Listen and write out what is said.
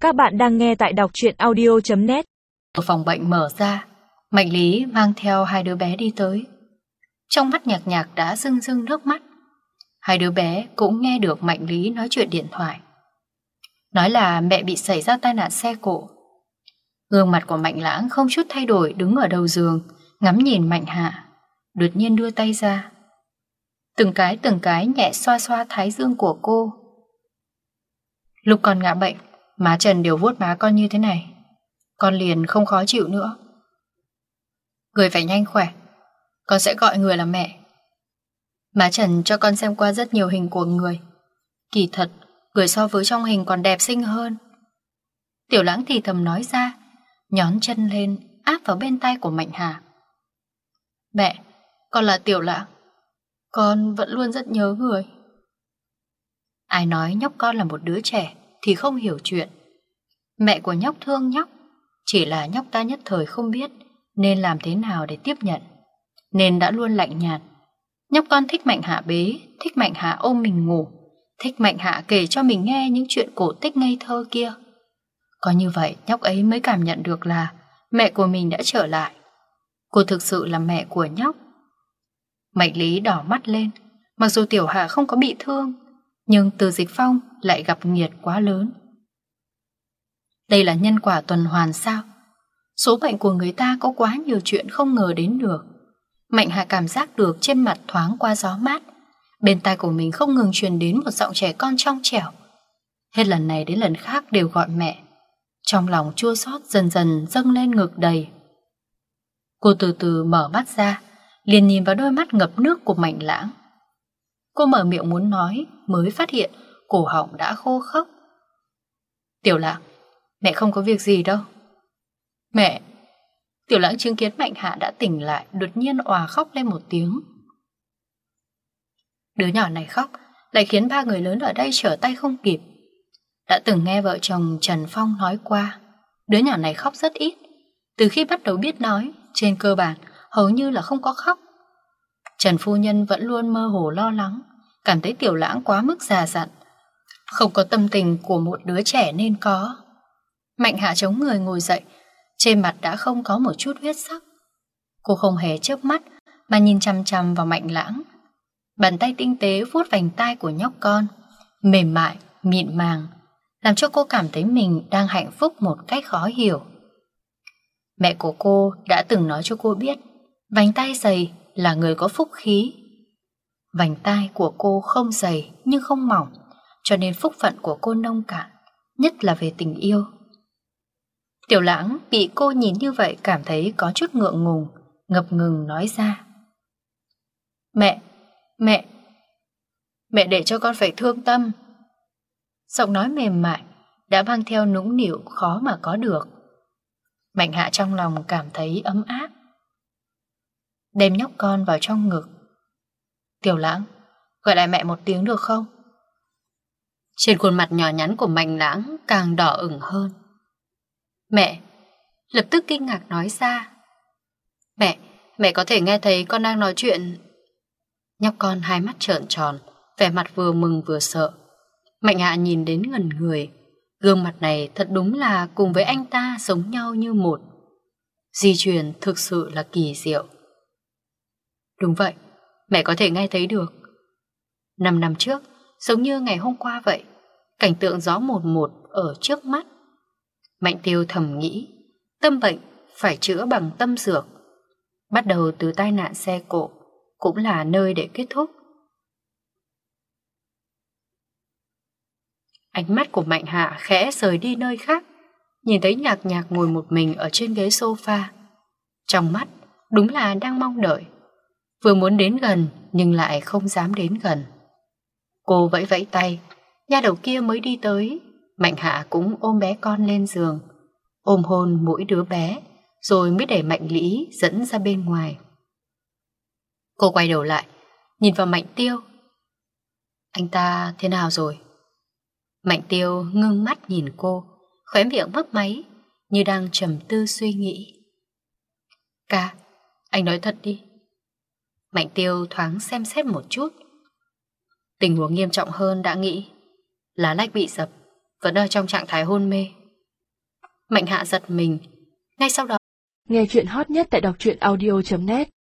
Các bạn đang nghe tại đọc truyện audio.net. Ở phòng bệnh mở ra, Mạnh Lý mang theo hai đứa bé đi tới. Trong mắt Nhạc Nhạc đã rưng rưng nước mắt. Hai đứa bé cũng nghe được Mạnh Lý nói chuyện điện thoại. Nói là mẹ bị xảy ra tai nạn xe cộ. Gương mặt của Mạnh Lãng không chút thay đổi, đứng ở đầu giường, ngắm nhìn Mạnh Hạ, đột nhiên đưa tay ra. Từng cái nhẹ xoa xoa thái dương của cô. Lúc con ngã bệnh, má Trần đều vuốt má con như thế này, con liền không khó chịu nữa. Người phải nhanh khỏe, con sẽ gọi người là mẹ. Má Trần cho con xem qua rất nhiều hình của người. Kỳ thật, người so với trong hình còn đẹp xinh hơn. Tiểu Lãng thì thầm nói ra, nhón chân lên áp vào bên tai của Mạnh Hà. Mẹ, con là Tiểu Lãng, con vẫn luôn rất nhớ người. Ai nói nhóc con là một đứa trẻ thì không hiểu chuyện. Mẹ của nhóc thương nhóc, chỉ là nhóc ta nhất thời không biết nên làm thế nào để tiếp nhận, nên đã luôn lạnh nhạt. Nhóc con thích Mạnh Hạ bế, thích Mạnh Hạ ôm mình ngủ, thích Mạnh Hạ kể cho mình nghe những chuyện cổ tích ngây thơ kia. Có như vậy nhóc ấy mới cảm nhận được là mẹ của mình đã trở lại. Cô thực sự là mẹ của nhóc. Mạnh Lý đỏ mắt lên. Mặc dù Tiểu Hạ không có bị thương, nhưng Từ Dịch Phong lại gặp nghiệt quá lớn. Đây là nhân quả tuần hoàn sao? Số mệnh của người ta có quá nhiều chuyện không ngờ đến được. Mạnh Hạ cảm giác được trên mặt thoáng qua gió mát. Bên tai của mình không ngừng truyền đến một giọng trẻ con trong trẻo. Hết lần này đến lần khác đều gọi mẹ. Trong lòng chua xót dần dần dâng lên ngực đầy. Cô từ từ mở mắt ra, liền nhìn vào đôi mắt ngập nước của Mạnh Lãng. Cô mở miệng muốn nói, mới phát hiện cổ họng đã khô khốc. Tiểu Lãng, mẹ không có việc gì đâu. Mẹ! Tiểu Lãng chứng kiến Mạnh Hạ đã tỉnh lại, đột nhiên òa khóc lên một tiếng. Đứa nhỏ này khóc lại khiến ba người lớn ở đây trở tay không kịp. Đã từng nghe vợ chồng Trần Phong nói qua, đứa nhỏ này khóc rất ít. Từ khi bắt đầu biết nói, trên cơ bản hầu như là không có khóc. Trần phu nhân vẫn luôn mơ hồ lo lắng, cảm thấy Tiểu Lãng quá mức già dặn, không có tâm tình của một đứa trẻ nên có. Mạnh Hạ chống người ngồi dậy, trên mặt đã không có một chút huyết sắc. Cô không hề chớp mắt mà nhìn chằm chằm vào Mạnh Lãng. Bàn tay tinh tế vuốt vành tai của nhóc con, mềm mại, mịn màng, làm cho cô cảm thấy mình đang hạnh phúc một cách khó hiểu. Mẹ của cô đã từng nói cho cô biết, vành tai dày là người có phúc khí. Vành tai của cô không dày nhưng không mỏng, cho nên phúc phận của cô nông cạn, nhất là về tình yêu. Tiểu Lãng bị cô nhìn như vậy cảm thấy có chút ngượng ngùng, ngập ngừng nói ra. Mẹ để cho con phải thương tâm. Giọng nói mềm mại đã mang theo nũng nịu khó mà có được. Mạnh Hạ trong lòng cảm thấy ấm áp, đem nhóc con vào trong ngực. Tiểu Lãng, gọi lại mẹ một tiếng được không? Trên khuôn mặt nhỏ nhắn của Mạnh Lãng càng đỏ ửng hơn. Mẹ! Lập tức kinh ngạc nói ra. Mẹ có thể nghe thấy con đang nói chuyện. Nhóc con hai mắt trợn tròn, vẻ mặt vừa mừng vừa sợ. Mạnh Hạ nhìn đến ngẩn người. Gương mặt này thật đúng là cùng với anh ta giống nhau như một. Di truyền thực sự là kỳ diệu. Đúng vậy, mẹ có thể nghe thấy được. 5 năm trước, giống như ngày hôm qua vậy, cảnh tượng rõ một một ở trước mắt. Mạnh Tiêu thầm nghĩ, tâm bệnh phải chữa bằng tâm dược. Bắt đầu từ tai nạn xe cộ, cũng là nơi để kết thúc. Ánh mắt của Mạnh Hạ khẽ rời đi nơi khác, nhìn thấy Nhạc Nhạc ngồi một mình ở trên ghế sofa. Trong mắt đúng là đang mong đợi, vừa muốn đến gần nhưng lại không dám đến gần. Cô vẫy vẫy tay, nha đầu kia mới đi tới. Mạnh Hạ cũng ôm bé con lên giường, ôm hôn mỗi đứa bé, rồi mới để Mạnh Lý dẫn ra bên ngoài. Cô quay đầu lại, nhìn vào Mạnh Tiêu. Anh ta thế nào rồi? Mạnh Tiêu ngưng mắt nhìn cô, khóe miệng mấp máy, như đang trầm tư suy nghĩ. Ca, anh nói thật đi. Mạnh Tiêu thoáng xem xét một chút. Tình huống nghiêm trọng hơn đã nghĩ. Lá lách bị dập, vẫn ở trong trạng thái hôn mê, Mạnh Hạ giật mình. Ngay sau đó, Nghe chuyện hot nhất tại đọc truyện audio.net